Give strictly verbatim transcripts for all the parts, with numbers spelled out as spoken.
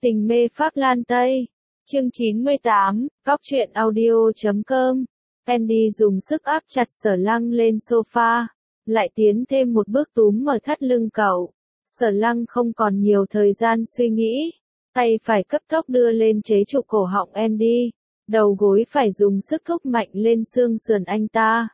Tình mê Pháp Lan Tây. Chương chín mươi tám, Cóc truyện audio chấm com. Andy dùng sức áp chặt Sở Lăng lên sofa, lại tiến thêm một bước túm mở thắt lưng cậu. Sở Lăng không còn nhiều thời gian suy nghĩ, tay phải cấp tốc đưa lên chế trụ cổ họng Andy, đầu gối phải dùng sức thúc mạnh lên xương sườn anh ta.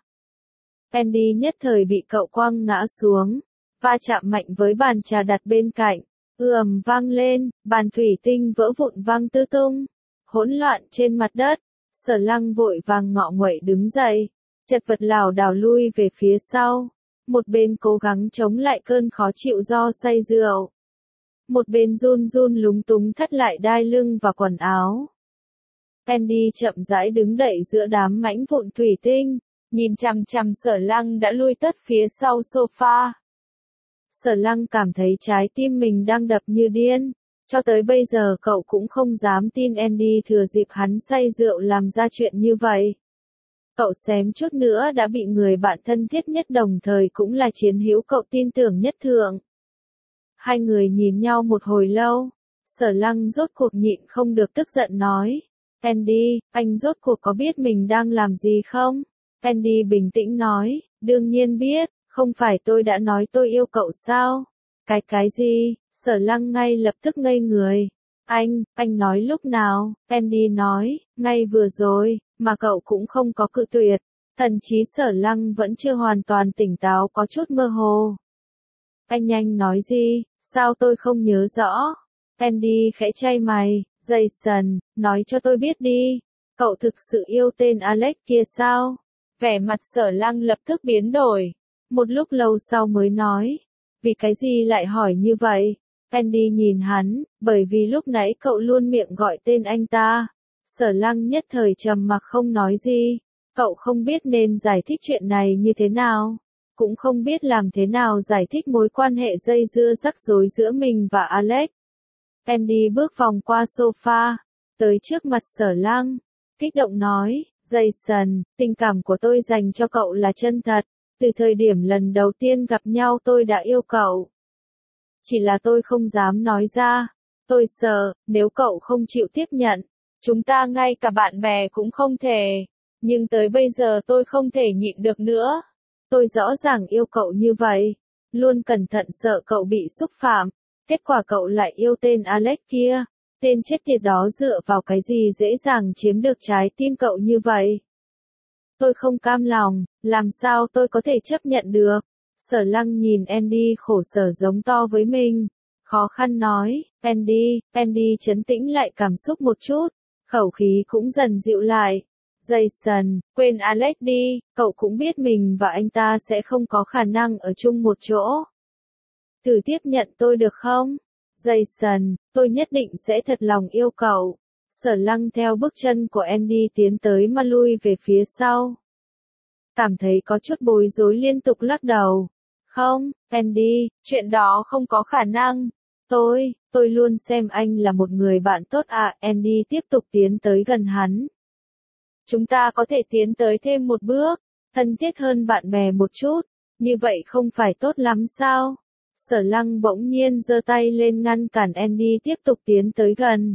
Andy nhất thời bị cậu quăng ngã xuống, va chạm mạnh với bàn trà đặt bên cạnh, ầm vang lên, bàn thủy tinh vỡ vụn văng tứ tung, hỗn loạn trên mặt đất. Sở Lăng vội vàng ngọ nguậy đứng dậy, chật vật lảo đảo lui về phía sau, một bên cố gắng chống lại cơn khó chịu do say rượu, một bên run run lúng túng thắt lại đai lưng và quần áo. Andy chậm rãi đứng đậy giữa đám mảnh vụn thủy tinh, nhìn chằm chằm Sở Lăng đã lui tất phía sau sofa. Sở Lăng cảm thấy trái tim mình đang đập như điên. Cho tới bây giờ cậu cũng không dám tin Andy thừa dịp hắn say rượu làm ra chuyện như vậy. Cậu xém chút nữa đã bị người bạn thân thiết nhất đồng thời cũng là chiến hữu cậu tin tưởng nhất thượng. Hai người nhìn nhau một hồi lâu, Sở Lăng rốt cuộc nhịn không được tức giận nói, Andy, anh rốt cuộc có biết mình đang làm gì không? Andy bình tĩnh nói, đương nhiên biết, không phải tôi đã nói tôi yêu cậu sao? Cái cái gì? Sở Lăng ngay lập tức ngây người. Anh, anh nói lúc nào? Andy nói, ngay vừa rồi, mà cậu cũng không có cự tuyệt. Thần trí Sở Lăng vẫn chưa hoàn toàn tỉnh táo, có chút mơ hồ. Anh nhanh nói gì? Sao tôi không nhớ rõ? Andy khẽ chai mày, Jason, nói cho tôi biết đi. Cậu thực sự yêu tên Alex kia sao? Vẻ mặt Sở Lăng lập tức biến đổi. Một lúc lâu sau mới nói, vì cái gì lại hỏi như vậy? Andy nhìn hắn, bởi vì lúc nãy cậu luôn miệng gọi tên anh ta. Sở Lăng nhất thời trầm mặc không nói gì. Cậu không biết nên giải thích chuyện này như thế nào, cũng không biết làm thế nào giải thích mối quan hệ dây dưa rắc rối giữa mình và Alex. Andy bước vòng qua sofa, tới trước mặt Sở Lăng, kích động nói, Jason, tình cảm của tôi dành cho cậu là chân thật. Từ thời điểm lần đầu tiên gặp nhau tôi đã yêu cậu. Chỉ là tôi không dám nói ra. Tôi sợ, nếu cậu không chịu tiếp nhận, chúng ta ngay cả bạn bè cũng không thể. Nhưng tới bây giờ tôi không thể nhịn được nữa. Tôi rõ ràng yêu cậu như vậy. Luôn cẩn thận sợ cậu bị xúc phạm. Kết quả cậu lại yêu tên Alex kia. Tên chết tiệt đó dựa vào cái gì dễ dàng chiếm được trái tim cậu như vậy? Tôi không cam lòng, làm sao tôi có thể chấp nhận được? Sở Lăng nhìn Andy khổ sở giống to với mình. Khó khăn nói, Andy, Andy trấn tĩnh lại cảm xúc một chút. Khẩu khí cũng dần dịu lại. Jason, quên Alex đi, cậu cũng biết mình và anh ta sẽ không có khả năng ở chung một chỗ. Thử tiếp nhận tôi được không? Jason, tôi nhất định sẽ thật lòng yêu cậu. Sở Lăng theo bước chân của Andy tiến tới mà lui về phía sau. Cảm thấy có chút bối rối liên tục lắc đầu. Không, Andy, chuyện đó không có khả năng. Tôi, tôi luôn xem anh là một người bạn tốt à. Andy tiếp tục tiến tới gần hắn. Chúng ta có thể tiến tới thêm một bước, thân thiết hơn bạn bè một chút, như vậy không phải tốt lắm sao? Sở Lăng bỗng nhiên giơ tay lên ngăn cản Andy tiếp tục tiến tới gần.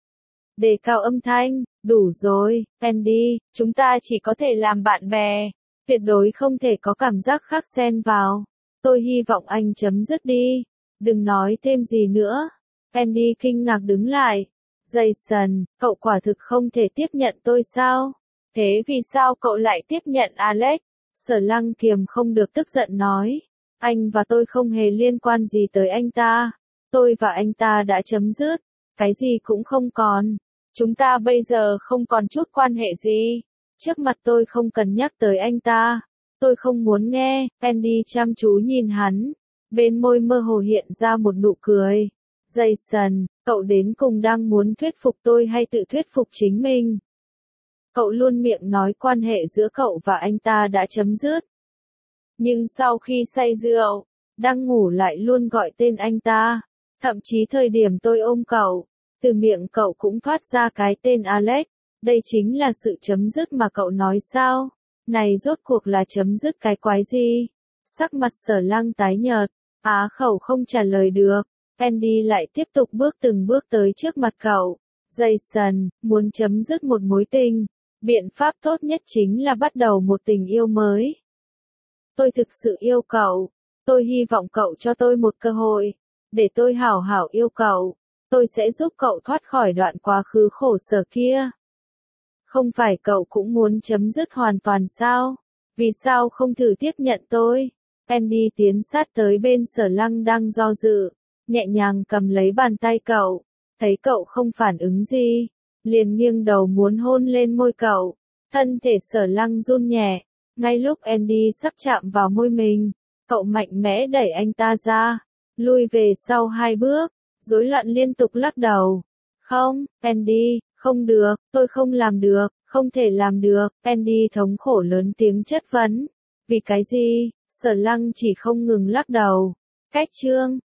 Đề cao âm thanh, đủ rồi, Andy, chúng ta chỉ có thể làm bạn bè, tuyệt đối không thể có cảm giác khác xen vào. Tôi hy vọng anh chấm dứt đi, đừng nói thêm gì nữa. Andy kinh ngạc đứng lại. Jason, cậu quả thực không thể tiếp nhận tôi sao? Thế vì sao cậu lại tiếp nhận Alex? Sở Lăng kiềm không được tức giận nói. Anh và tôi không hề liên quan gì tới anh ta. Tôi và anh ta đã chấm dứt. Cái gì cũng không còn. Chúng ta bây giờ không còn chút quan hệ gì. Trước mặt tôi không cần nhắc tới anh ta. Tôi không muốn nghe. Andy chăm chú nhìn hắn. Bên môi mơ hồ hiện ra một nụ cười. Jason, cậu đến cùng đang muốn thuyết phục tôi hay tự thuyết phục chính mình? Cậu luôn miệng nói quan hệ giữa cậu và anh ta đã chấm dứt. Nhưng sau khi say rượu, đang ngủ lại luôn gọi tên anh ta. Thậm chí thời điểm tôi ôm cậu, từ miệng cậu cũng thoát ra cái tên Alex. Đây chính là sự chấm dứt mà cậu nói sao? Này rốt cuộc là chấm dứt cái quái gì? Sắc mặt Sở Lăng tái nhợt, á khẩu không trả lời được. Andy lại tiếp tục bước từng bước tới trước mặt cậu. Jason, muốn chấm dứt một mối tình, biện pháp tốt nhất chính là bắt đầu một tình yêu mới. Tôi thực sự yêu cậu. Tôi hy vọng cậu cho tôi một cơ hội. Để tôi hảo hảo yêu cậu. Tôi sẽ giúp cậu thoát khỏi đoạn quá khứ khổ sở kia. Không phải cậu cũng muốn chấm dứt hoàn toàn sao? Vì sao không thử tiếp nhận tôi? Andy tiến sát tới bên Sở Lăng đang do dự, nhẹ nhàng cầm lấy bàn tay cậu, thấy cậu không phản ứng gì, liền nghiêng đầu muốn hôn lên môi cậu. Thân thể Sở Lăng run nhẹ, ngay lúc Andy sắp chạm vào môi mình, cậu mạnh mẽ đẩy anh ta ra, lui về sau hai bước, rối loạn liên tục lắc đầu. Không, Andy, không được, tôi không làm được, không thể làm được. Andy thống khổ lớn tiếng chất vấn. Vì cái gì? Sở Lăng chỉ không ngừng lắc đầu. Cách chương